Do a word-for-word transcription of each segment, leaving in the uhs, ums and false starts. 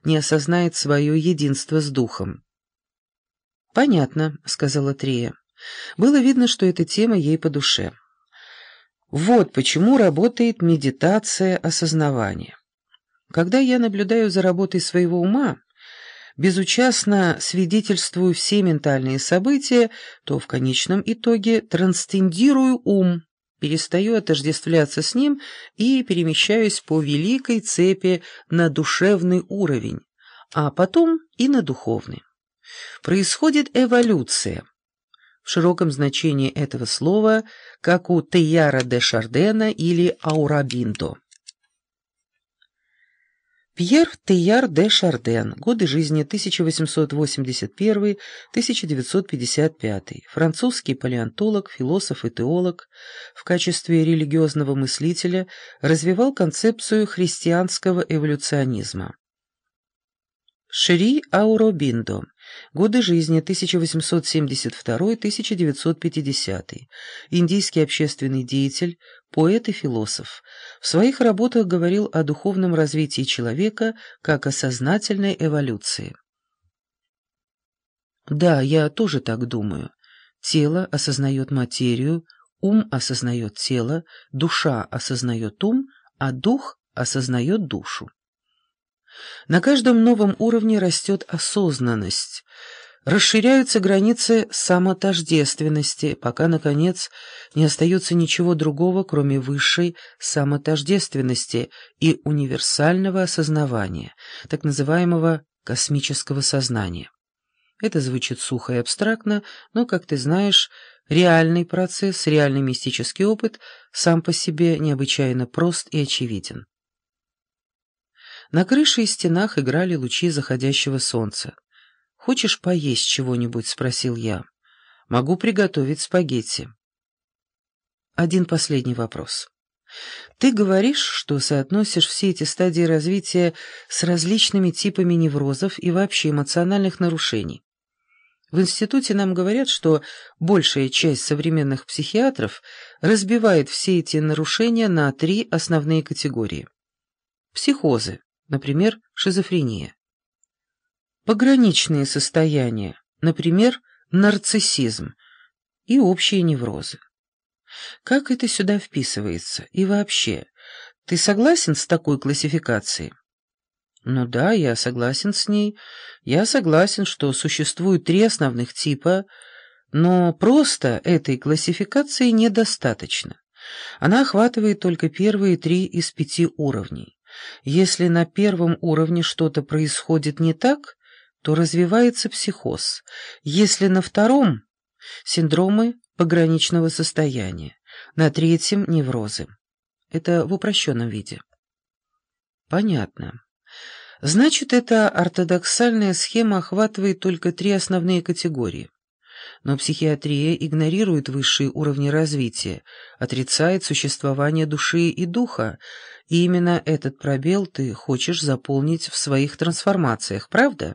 не осознает свое единство с духом. «Понятно», — сказала Трея. Было видно, что эта тема ей по душе. Вот почему работает медитация осознавания. Когда я наблюдаю за работой своего ума, безучастно свидетельствую все ментальные события, то в конечном итоге трансцендирую ум, перестаю отождествляться с ним и перемещаюсь по великой цепи на душевный уровень, а потом и на духовный. Происходит эволюция. В широком значении этого слова, как у Тейяра де Шардена или Аурабиндо. Пьер Тейяр де Шарден. Годы жизни тысяча восемьсот восемьдесят первый — тысяча девятьсот пятьдесят пятый. Французский палеонтолог, философ и теолог. В качестве религиозного мыслителя развивал концепцию христианского эволюционизма. Шри Аурабиндо. Годы жизни тысяча восемьсот семьдесят второй — тысяча девятьсот пятидесятый. Индийский общественный деятель, поэт и философ. В своих работах говорил о духовном развитии человека как о сознательной эволюции. Да, я тоже так думаю. Тело осознает материю, ум осознает тело, душа осознает ум, а дух осознает душу. На каждом новом уровне растет осознанность, расширяются границы самотождественности, пока, наконец, не остается ничего другого, кроме высшей самотождественности и универсального осознавания, так называемого космического сознания. Это звучит сухо и абстрактно, но, как ты знаешь, реальный процесс, реальный мистический опыт сам по себе необычайно прост и очевиден. На крыше и стенах играли лучи заходящего солнца. «Хочешь поесть чего-нибудь?» — спросил я. «Могу приготовить спагетти». Один последний вопрос. Ты говоришь, что соотносишь все эти стадии развития с различными типами неврозов и вообще эмоциональных нарушений. В институте нам говорят, что большая часть современных психиатров разбивает все эти нарушения на три основные категории. Психозы. Например, шизофрения. Пограничные состояния, например, нарциссизм и общие неврозы. Как это сюда вписывается? И вообще, ты согласен с такой классификацией? Ну да, я согласен с ней. Я согласен, что существуют три основных типа, но просто этой классификации недостаточно. Она охватывает только первые три из пяти уровней. Если на первом уровне что-то происходит не так, то развивается психоз. Если на втором – синдромы пограничного состояния, на третьем – неврозы. Это в упрощенном виде. Понятно. Значит, эта ортодоксальная схема охватывает только три основные категории. Но психиатрия игнорирует высшие уровни развития, отрицает существование души и духа, и именно этот пробел ты хочешь заполнить в своих трансформациях, правда?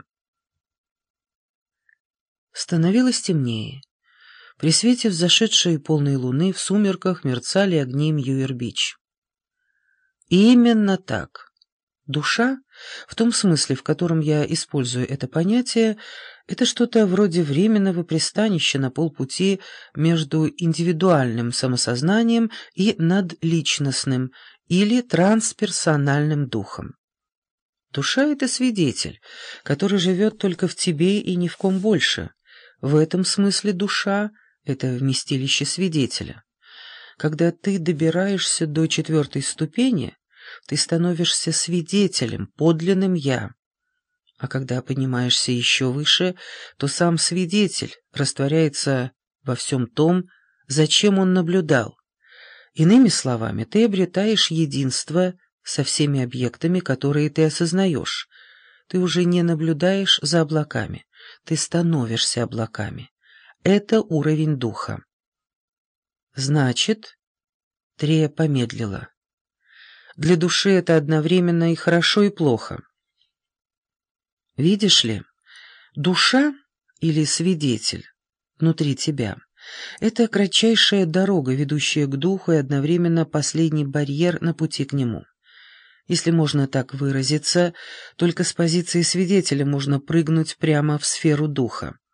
Становилось темнее. При свете взошедшей полной луны в сумерках мерцали огни Мьюир-Бич. И именно так. Душа, в том смысле, в котором я использую это понятие, это что-то вроде временного пристанища на полпути между индивидуальным самосознанием и надличностным или трансперсональным духом. Душа — это свидетель, который живет только в тебе и ни в ком больше. В этом смысле душа — это вместилище свидетеля. Когда ты добираешься до четвертой ступени, ты становишься свидетелем, подлинным «я». А когда поднимаешься еще выше, то сам свидетель растворяется во всем том, зачем он наблюдал. Иными словами, ты обретаешь единство со всеми объектами, которые ты осознаешь. Ты уже не наблюдаешь за облаками, ты становишься облаками. Это уровень духа. Значит, Трея помедлила. Для души это одновременно и хорошо, и плохо. Видишь ли, душа или свидетель внутри тебя — это кратчайшая дорога, ведущая к духу, и одновременно последний барьер на пути к нему. Если можно так выразиться, только с позиции свидетеля можно прыгнуть прямо в сферу духа.